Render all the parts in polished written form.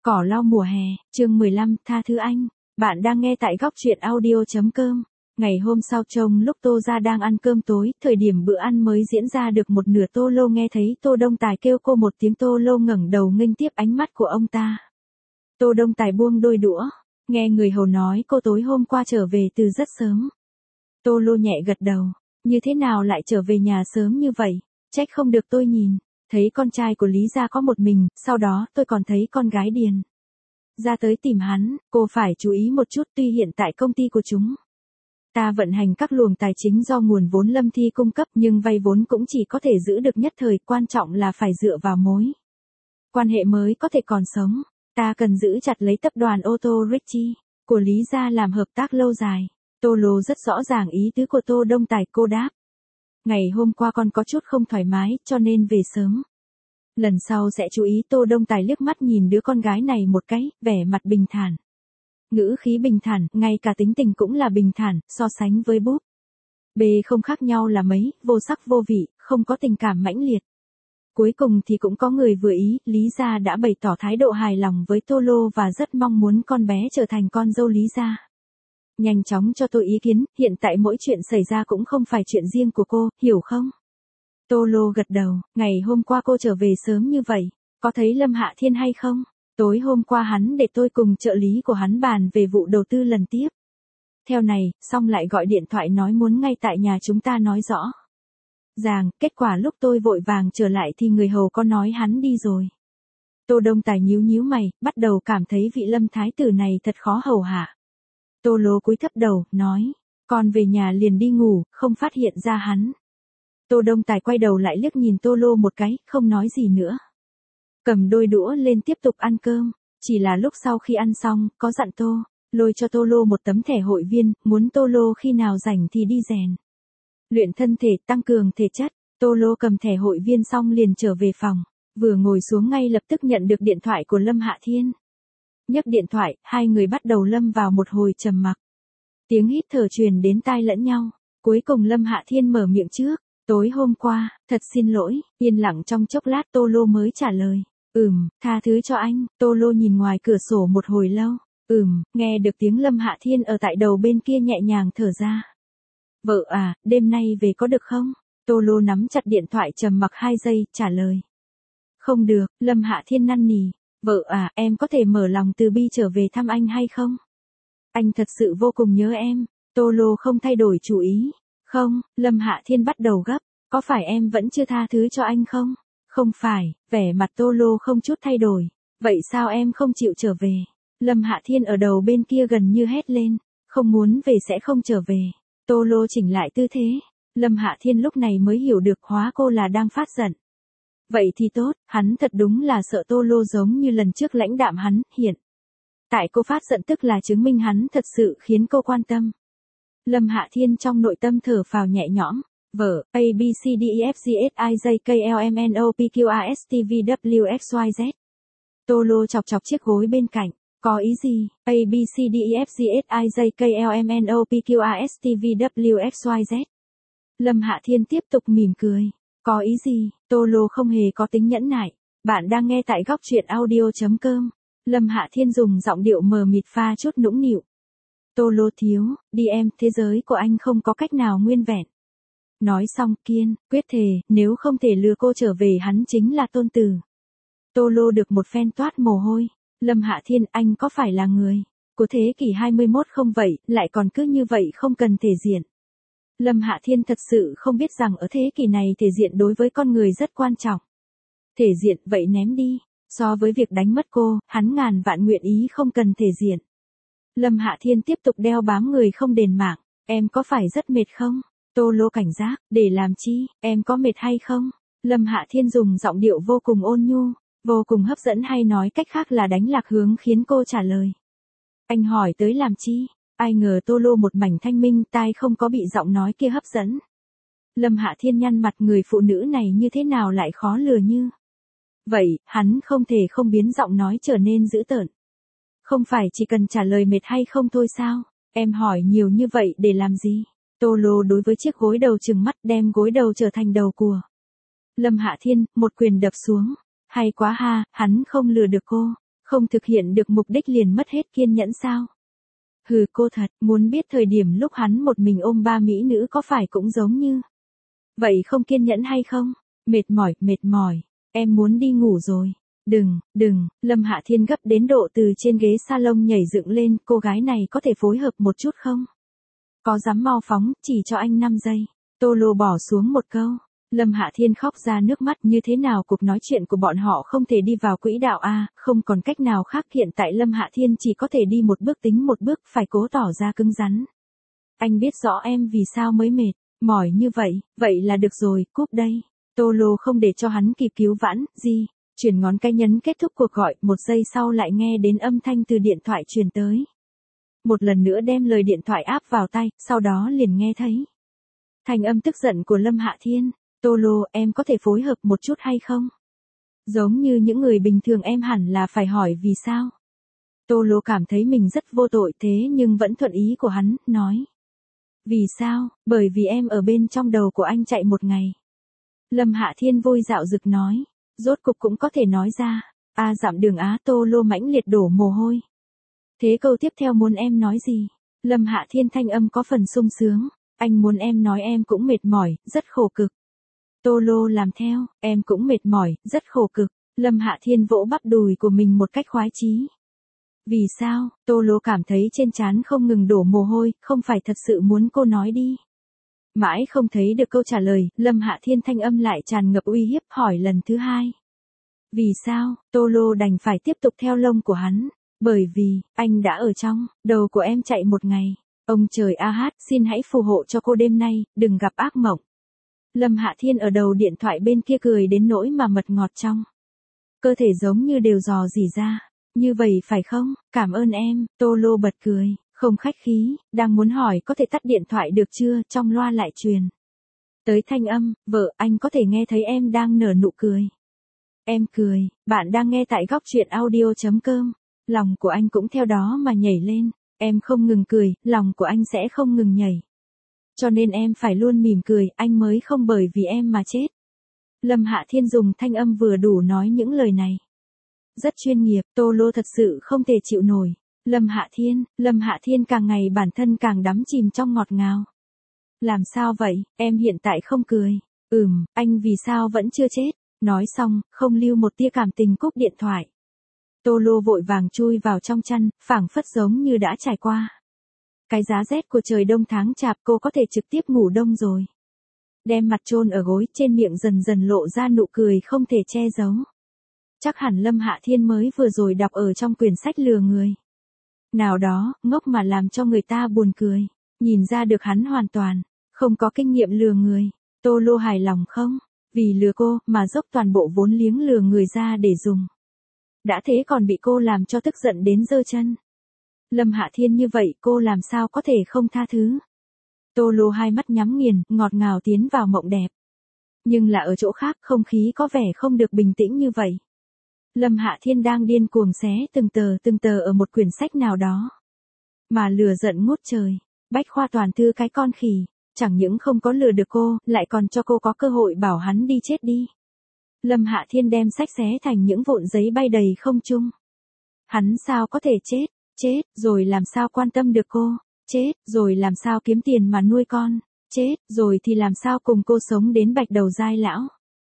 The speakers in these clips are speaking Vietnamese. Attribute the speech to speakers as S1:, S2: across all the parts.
S1: Cỏ lau mùa hè, chương 15, tha thứ anh. Bạn đang nghe tại góc truyện audio.com. Ngày hôm sau trông lúc Tô Gia đang ăn cơm tối, thời điểm bữa ăn mới diễn ra được một nửa, Tô Lô nghe thấy Tô Đông Tài kêu cô một tiếng. Tô Lô ngẩng đầu nghênh tiếp ánh mắt của ông ta. Tô Đông Tài buông đôi đũa, nghe người hầu nói cô tối hôm qua trở về từ rất sớm. Tô Lô nhẹ gật đầu, như thế nào lại trở về nhà sớm như vậy, trách không được tôi nhìn. Thấy con trai của Lý Gia có một mình, sau đó tôi còn thấy con gái Điền Gia tới tìm hắn, cô phải chú ý một chút. Tuy hiện tại công ty của chúng ta vận hành các luồng tài chính do nguồn vốn Lâm Thi cung cấp, nhưng vay vốn cũng chỉ có thể giữ được nhất thời, quan trọng là phải dựa vào mối quan hệ mới có thể còn sống. Ta cần giữ chặt lấy tập đoàn ô tô Ritchie của Lý Gia làm hợp tác lâu dài. Tô Lô rất rõ ràng ý tứ của Tô Đông Tài, cô đáp. Ngày hôm qua con có chút không thoải mái, cho nên về sớm. Lần sau sẽ chú ý. Tô Đông Tài liếc mắt nhìn đứa con gái này một cái, vẻ mặt bình thản. Ngữ khí bình thản, ngay cả tính tình cũng là bình thản, so sánh với búp bê không khác nhau là mấy, vô sắc vô vị, không có tình cảm mãnh liệt. Cuối cùng thì cũng có người vừa ý, Lý Gia đã bày tỏ thái độ hài lòng với Tô Lô và rất mong muốn con bé trở thành con dâu Lý Gia. Nhanh chóng cho tôi ý kiến, hiện tại mỗi chuyện xảy ra cũng không phải chuyện riêng của cô, hiểu không? Tô Lô gật đầu, ngày hôm qua cô trở về sớm như vậy, có thấy Lâm Hạ Thiên hay không? Tối hôm qua hắn để tôi cùng trợ lý của hắn bàn về vụ đầu tư lần tiếp theo này, xong lại gọi điện thoại nói muốn ngay tại nhà chúng ta nói rõ ràng. Kết quả lúc tôi vội vàng trở lại thì người hầu có nói hắn đi rồi. Tô Đông Tài nhíu nhíu mày, bắt đầu cảm thấy vị Lâm thái tử này thật khó hầu hạ. Tô Lô cúi thấp đầu, nói, con về nhà liền đi ngủ, không phát hiện ra hắn. Tô Đông Tài quay đầu lại liếc nhìn Tô Lô một cái, không nói gì nữa. Cầm đôi đũa lên tiếp tục ăn cơm, chỉ là lúc sau khi ăn xong, có dặn Tô Lôi cho Tô Lô một tấm thẻ hội viên, muốn Tô Lô khi nào rảnh thì đi rèn luyện thân thể, tăng cường thể chất. Tô Lô cầm thẻ hội viên xong liền trở về phòng, vừa ngồi xuống ngay lập tức nhận được điện thoại của Lâm Hạ Thiên. Nhấc điện thoại, hai người bắt đầu lâm vào một hồi trầm mặc. Tiếng hít thở truyền đến tai lẫn nhau, cuối cùng Lâm Hạ Thiên mở miệng trước. Tối hôm qua, thật xin lỗi. Yên lặng trong chốc lát Tô Lô mới trả lời. Tha thứ cho anh. Tô Lô nhìn ngoài cửa sổ một hồi lâu. Nghe được tiếng Lâm Hạ Thiên ở tại đầu bên kia nhẹ nhàng thở ra. Vợ à, đêm nay về có được không? Tô Lô nắm chặt điện thoại trầm mặc 2 giây, trả lời. Không được. Lâm Hạ Thiên năn nỉ. Vợ à, em có thể mở lòng từ bi trở về thăm anh hay không? Anh thật sự vô cùng nhớ em. Tô Lô không thay đổi chủ ý. Không, Lâm Hạ Thiên bắt đầu gấp. Có phải em vẫn chưa tha thứ cho anh không? Không phải, vẻ mặt Tô Lô không chút thay đổi. Vậy sao em không chịu trở về? Lâm Hạ Thiên ở đầu bên kia gần như hét lên. Không muốn về sẽ không trở về. Tô Lô chỉnh lại tư thế. Lâm Hạ Thiên lúc này mới hiểu được hóa cô là đang phát giận. Vậy thì tốt, hắn thật đúng là sợ Tô Lô giống như lần trước lãnh đạm hắn, hiện tại cô phát giận tức là chứng minh hắn thật sự khiến cô quan tâm. Lâm Hạ Thiên trong nội tâm thở phào nhẹ nhõm. Vợ, A B C D E F G H I J K L M N O P Q R S T V W X Y Z. Tô Lô chọc chọc chiếc gối bên cạnh. Có ý gì? A B C D E F G H I J K L M N O P Q R S T V W X Y Z. Lâm Hạ Thiên tiếp tục mỉm cười. Có ý gì? Tô Lô không hề có tính nhẫn nại. Bạn đang nghe tại góc truyện audio.com. Lâm Hạ Thiên dùng giọng điệu mờ mịt pha chút nũng nịu. Tô Lô thiếu, đi em, thế giới của anh không có cách nào nguyên vẹn. Nói xong, kiên quyết thề, nếu không thể lừa cô trở về hắn chính là tôn tử. Tô Lô được một phen toát mồ hôi. Lâm Hạ Thiên, anh có phải là người của thế kỷ 21 không vậy, lại còn cứ như vậy không cần thể diện. Lâm Hạ Thiên thật sự không biết rằng ở thế kỷ này thể diện đối với con người rất quan trọng. Thể diện vậy ném đi, so với việc đánh mất cô, hắn ngàn vạn nguyện ý không cần thể diện. Lâm Hạ Thiên tiếp tục đeo bám người không đền mạng. Em có phải rất mệt không? Tô Lô cảnh giác, để làm chi, em có mệt hay không? Lâm Hạ Thiên dùng giọng điệu vô cùng ôn nhu, vô cùng hấp dẫn, hay nói cách khác là đánh lạc hướng, khiến cô trả lời. Anh hỏi tới làm chi? Ai ngờ Tô Lô một mảnh thanh minh, tai không có bị giọng nói kia hấp dẫn. Lâm Hạ Thiên nhăn mặt, người phụ nữ này như thế nào lại khó lừa như vậy, hắn không thể không biến giọng nói trở nên dữ tợn. Không phải chỉ cần trả lời mệt hay không thôi sao? Em hỏi nhiều như vậy để làm gì? Tô Lô đối với chiếc gối đầu trừng mắt, đem gối đầu trở thành đầu của Lâm Hạ Thiên, một quyền đập xuống. Hay quá ha, hắn không lừa được cô. Không thực hiện được mục đích liền mất hết kiên nhẫn sao? Hừ cô thật, muốn biết thời điểm lúc hắn một mình ôm ba mỹ nữ có phải cũng giống như. Vậy không kiên nhẫn hay không? Mệt mỏi, em muốn đi ngủ rồi. Đừng, Lâm Hạ Thiên gấp đến độ từ trên ghế salon nhảy dựng lên, cô gái này có thể phối hợp một chút không? Có dám mau phóng, chỉ cho anh 5 giây. Tô Lô bỏ xuống một câu. Lâm Hạ Thiên khóc ra nước mắt, như thế nào cuộc nói chuyện của bọn họ không thể đi vào quỹ đạo a, không còn cách nào khác, hiện tại Lâm Hạ Thiên chỉ có thể đi một bước tính một bước, phải cố tỏ ra cứng rắn. Anh biết rõ em vì sao mới mệt, mỏi như vậy là được rồi, cúp đây. Tô Lô không để cho hắn kịp cứu vãn, chuyển ngón cái nhấn kết thúc cuộc gọi, 1 giây sau lại nghe đến âm thanh từ điện thoại truyền tới. Một lần nữa đem lời điện thoại áp vào tai, sau đó liền nghe thấy thanh âm tức giận của Lâm Hạ Thiên. Tô Lô, em có thể phối hợp một chút hay không? Giống như những người bình thường em hẳn là phải hỏi vì sao. Tô Lô cảm thấy mình rất vô tội thế nhưng vẫn thuận ý của hắn, nói. Vì sao? Bởi vì em ở bên trong đầu của anh chạy một ngày. Lâm Hạ Thiên vui dạo dực nói. Rốt cục cũng có thể nói ra. Dặm đường Á. Tô Lô mãnh liệt đổ mồ hôi. Thế câu tiếp theo muốn em nói gì? Lâm Hạ Thiên thanh âm có phần sung sướng. Anh muốn em nói em cũng mệt mỏi, rất khổ cực. Tô Lô làm theo, em cũng mệt mỏi, rất khổ cực. Lâm Hạ Thiên vỗ bắp đùi của mình một cách khoái chí. Vì sao? Tô Lô cảm thấy trên trán không ngừng đổ mồ hôi, không phải thật sự muốn cô nói đi. Mãi không thấy được câu trả lời, Lâm Hạ Thiên thanh âm lại tràn ngập uy hiếp, hỏi lần thứ 2. Vì sao? Tô Lô đành phải tiếp tục theo lông của hắn. Bởi vì, anh đã ở trong đầu của em chạy một ngày. Ông trời a hát, xin hãy phù hộ cho cô đêm nay, đừng gặp ác mộng. Lâm Hạ Thiên ở đầu điện thoại bên kia cười đến nỗi mà mật ngọt trong cơ thể giống như đều dò dỉ ra. Như vậy phải không? Cảm ơn em. Tô Lô bật cười, không khách khí, đang muốn hỏi có thể tắt điện thoại được chưa, trong loa lại truyền tới thanh âm, vợ, anh có thể nghe thấy em đang nở nụ cười. Em cười, bạn đang nghe tại góc truyện audio.com. Lòng của anh cũng theo đó mà nhảy lên. Em không ngừng cười, lòng của anh sẽ không ngừng nhảy. Cho nên em phải luôn mỉm cười, anh mới không bởi vì em mà chết. Lâm Hạ Thiên dùng thanh âm vừa đủ nói những lời này. Rất chuyên nghiệp, Tô Lô thật sự không thể chịu nổi. Lâm Hạ Thiên càng ngày bản thân càng đắm chìm trong ngọt ngào. Làm sao vậy, em hiện tại không cười. Anh vì sao vẫn chưa chết. Nói xong, không lưu một tia cảm tình cúp điện thoại. Tô Lô vội vàng chui vào trong chăn, phảng phất giống như đã trải qua cái giá rét của trời đông tháng chạp, cô có thể trực tiếp ngủ đông rồi. Đem mặt chôn ở gối, trên miệng dần dần lộ ra nụ cười không thể che giấu. Chắc hẳn Lâm Hạ Thiên mới vừa rồi đọc ở trong quyển sách lừa người nào đó, ngốc mà làm cho người ta buồn cười. Nhìn ra được hắn hoàn toàn không có kinh nghiệm lừa người. Tô Lô hài lòng không? Vì lừa cô mà dốc toàn bộ vốn liếng lừa người ra để dùng. Đã thế còn bị cô làm cho tức giận đến giơ chân. Lâm Hạ Thiên như vậy cô làm sao có thể không tha thứ. Tô Lô hai mắt nhắm nghiền, ngọt ngào tiến vào mộng đẹp. Nhưng là ở chỗ khác, không khí có vẻ không được bình tĩnh như vậy. Lâm Hạ Thiên đang điên cuồng xé từng tờ ở một quyển sách nào đó. Mà lừa giận ngút trời. Bách khoa toàn thư cái con khỉ. Chẳng những không có lừa được cô, lại còn cho cô có cơ hội bảo hắn đi chết đi. Lâm Hạ Thiên đem sách xé thành những vụn giấy bay đầy không trung. Hắn sao có thể chết rồi làm sao quan tâm được cô, chết rồi làm sao kiếm tiền mà nuôi con, chết rồi thì làm sao cùng cô sống đến bạch đầu giai lão.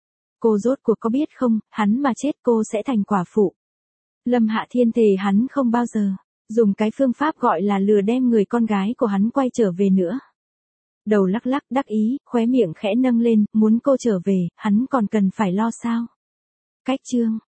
S1: Cô rốt cuộc có biết không, hắn mà chết cô sẽ thành quả phụ. Lâm Hạ Thiên thề hắn không bao giờ dùng cái phương pháp gọi là lừa đem người con gái của hắn quay trở về nữa. Đầu lắc lắc đắc ý, khóe miệng khẽ nâng lên, muốn cô trở về, hắn còn cần phải lo sao? Cách chương